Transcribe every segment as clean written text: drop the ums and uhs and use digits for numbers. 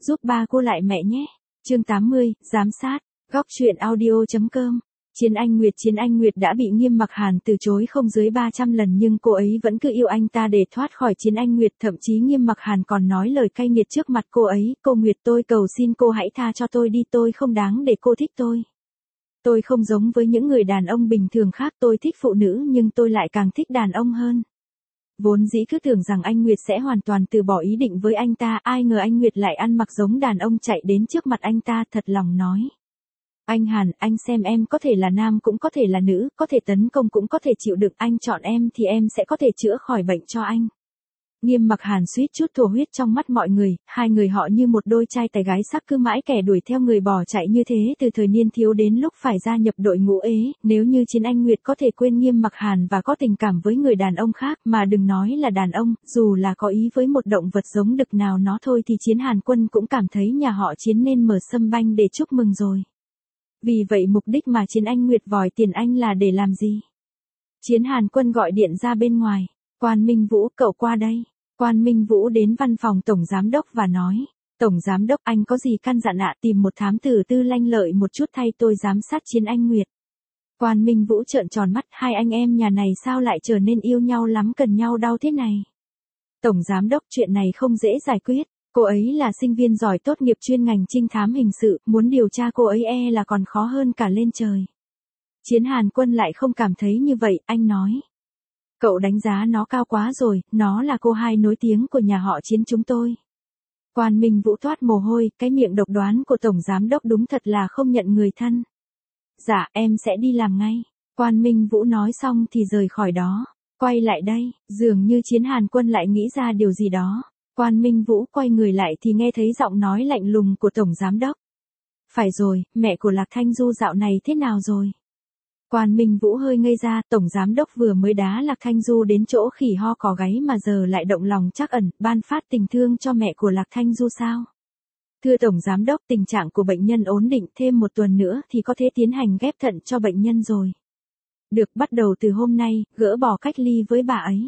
giúp ba cô lại mẹ nhé. Chương 80, giám sát. Góc truyện audio.com. Chiến Anh Nguyệt đã bị Nghiêm Mặc Hàn từ chối không dưới 300 lần nhưng cô ấy vẫn cứ yêu anh ta để thoát khỏi Chiến Anh Nguyệt, thậm chí Nghiêm Mặc Hàn còn nói lời cay nghiệt trước mặt cô ấy, "Cô Nguyệt, tôi cầu xin cô hãy tha cho tôi đi, tôi không đáng để cô thích tôi. Tôi không giống với những người đàn ông bình thường khác, tôi thích phụ nữ nhưng tôi lại càng thích đàn ông hơn." Vốn dĩ cứ tưởng rằng anh Nguyệt sẽ hoàn toàn từ bỏ ý định với anh ta, ai ngờ anh Nguyệt lại ăn mặc giống đàn ông chạy đến trước mặt anh ta, thật lòng nói: "Anh Hàn, anh xem em có thể là nam cũng có thể là nữ, có thể tấn công cũng có thể chịu đựng, anh chọn em thì em sẽ có thể chữa khỏi bệnh cho anh." Nghiêm Mặc Hàn suýt chút thổ huyết trong mắt mọi người, hai người họ như một đôi trai tài gái sắc, cứ mãi kẻ đuổi theo người bỏ chạy như thế từ thời niên thiếu đến lúc phải gia nhập đội ngũ ế. Nếu như Chiến Anh Nguyệt có thể quên Nghiêm Mặc Hàn và có tình cảm với người đàn ông khác, mà đừng nói là đàn ông, dù là có ý với một động vật giống đực nào nó thôi, thì Chiến Hàn Quân cũng cảm thấy nhà họ Chiến nên mở sâm banh để chúc mừng rồi. Vì vậy mục đích mà Chiến Anh Nguyệt vòi tiền anh là để làm gì? Chiến Hàn Quân gọi điện ra bên ngoài: "Quan Minh Vũ, cậu qua đây." Quan Minh Vũ đến văn phòng tổng giám đốc và nói: "Tổng giám đốc, anh có gì căn dặn ạ?" "Tìm một thám tử tư lanh lợi một chút thay tôi giám sát Chiến Anh Nguyệt." Quan Minh Vũ trợn tròn mắt, hai anh em nhà này sao lại trở nên yêu nhau lắm cần nhau đau thế này? "Tổng giám đốc, chuyện này không dễ giải quyết. Cô ấy là sinh viên giỏi tốt nghiệp chuyên ngành trinh thám hình sự, muốn điều tra cô ấy là còn khó hơn cả lên trời." Chiến Hàn Quân lại không cảm thấy như vậy, anh nói: "Cậu đánh giá nó cao quá rồi, nó là cô hai nổi tiếng của nhà họ Chiến chúng tôi." Quan Minh Vũ toát mồ hôi, cái miệng độc đoán của tổng giám đốc đúng thật là không nhận người thân. "Dạ, em sẽ đi làm ngay." Quan Minh Vũ nói xong thì rời khỏi đó. Quay lại đây, dường như Chiến Hàn Quân lại nghĩ ra điều gì đó. Quan Minh Vũ quay người lại thì nghe thấy giọng nói lạnh lùng của tổng giám đốc: "Phải rồi, mẹ của Lạc Thanh Du dạo này thế nào rồi?" Quan Minh Vũ hơi ngây ra, tổng giám đốc vừa mới đá Lạc Thanh Du đến chỗ khỉ ho cò gáy mà giờ lại động lòng trắc ẩn, ban phát tình thương cho mẹ của Lạc Thanh Du sao? "Thưa tổng giám đốc, tình trạng của bệnh nhân ổn định, thêm một tuần nữa thì có thể tiến hành ghép thận cho bệnh nhân rồi." "Được, bắt đầu từ hôm nay, gỡ bỏ cách ly với bà ấy."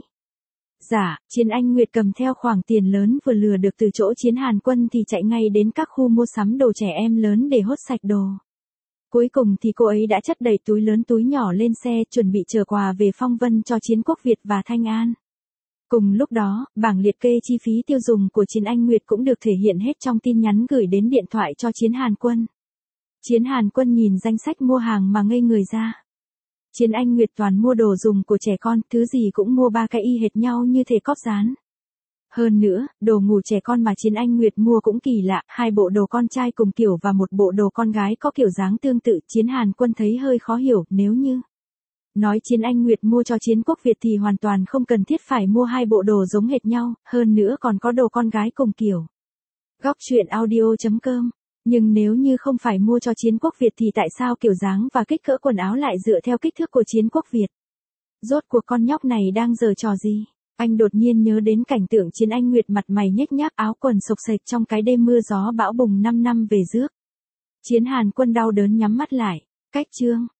"Dạ." Chiến Anh Nguyệt cầm theo khoản tiền lớn vừa lừa được từ chỗ Chiến Hàn Quân thì chạy ngay đến các khu mua sắm đồ trẻ em lớn để hốt sạch đồ. Cuối cùng thì cô ấy đã chất đầy túi lớn túi nhỏ lên xe, chuẩn bị chở quà về Phong Vân cho Chiến Quốc Việt và Thanh An. Cùng lúc đó, bảng liệt kê chi phí tiêu dùng của Chiến Anh Nguyệt cũng được thể hiện hết trong tin nhắn gửi đến điện thoại cho Chiến Hàn Quân. Chiến Hàn Quân nhìn danh sách mua hàng mà ngây người ra. Chiến Anh Nguyệt toàn mua đồ dùng của trẻ con, thứ gì cũng mua ba cái y hệt nhau như thể cóp dán. Hơn nữa, đồ ngủ trẻ con mà Chiến Anh Nguyệt mua cũng kỳ lạ, hai bộ đồ con trai cùng kiểu và một bộ đồ con gái có kiểu dáng tương tự. Chiến Hàn Quân thấy hơi khó hiểu, nếu như nói Chiến Anh Nguyệt mua cho Chiến Quốc Việt thì hoàn toàn không cần thiết phải mua hai bộ đồ giống hệt nhau, hơn nữa còn có đồ con gái cùng kiểu. Góc truyện audio.com. Nhưng nếu như không phải mua cho Chiến Quốc Việt thì tại sao kiểu dáng và kích cỡ quần áo lại dựa theo kích thước của Chiến Quốc Việt? Rốt cuộc con nhóc này đang giở trò gì? Anh đột nhiên nhớ đến cảnh tượng Chiến Anh Nguyệt mặt mày nhếch nhác, áo quần xộc xệch trong cái đêm mưa gió bão bùng 5 năm về rước. Chiến Hàn Quân đau đớn nhắm mắt lại. Cách chương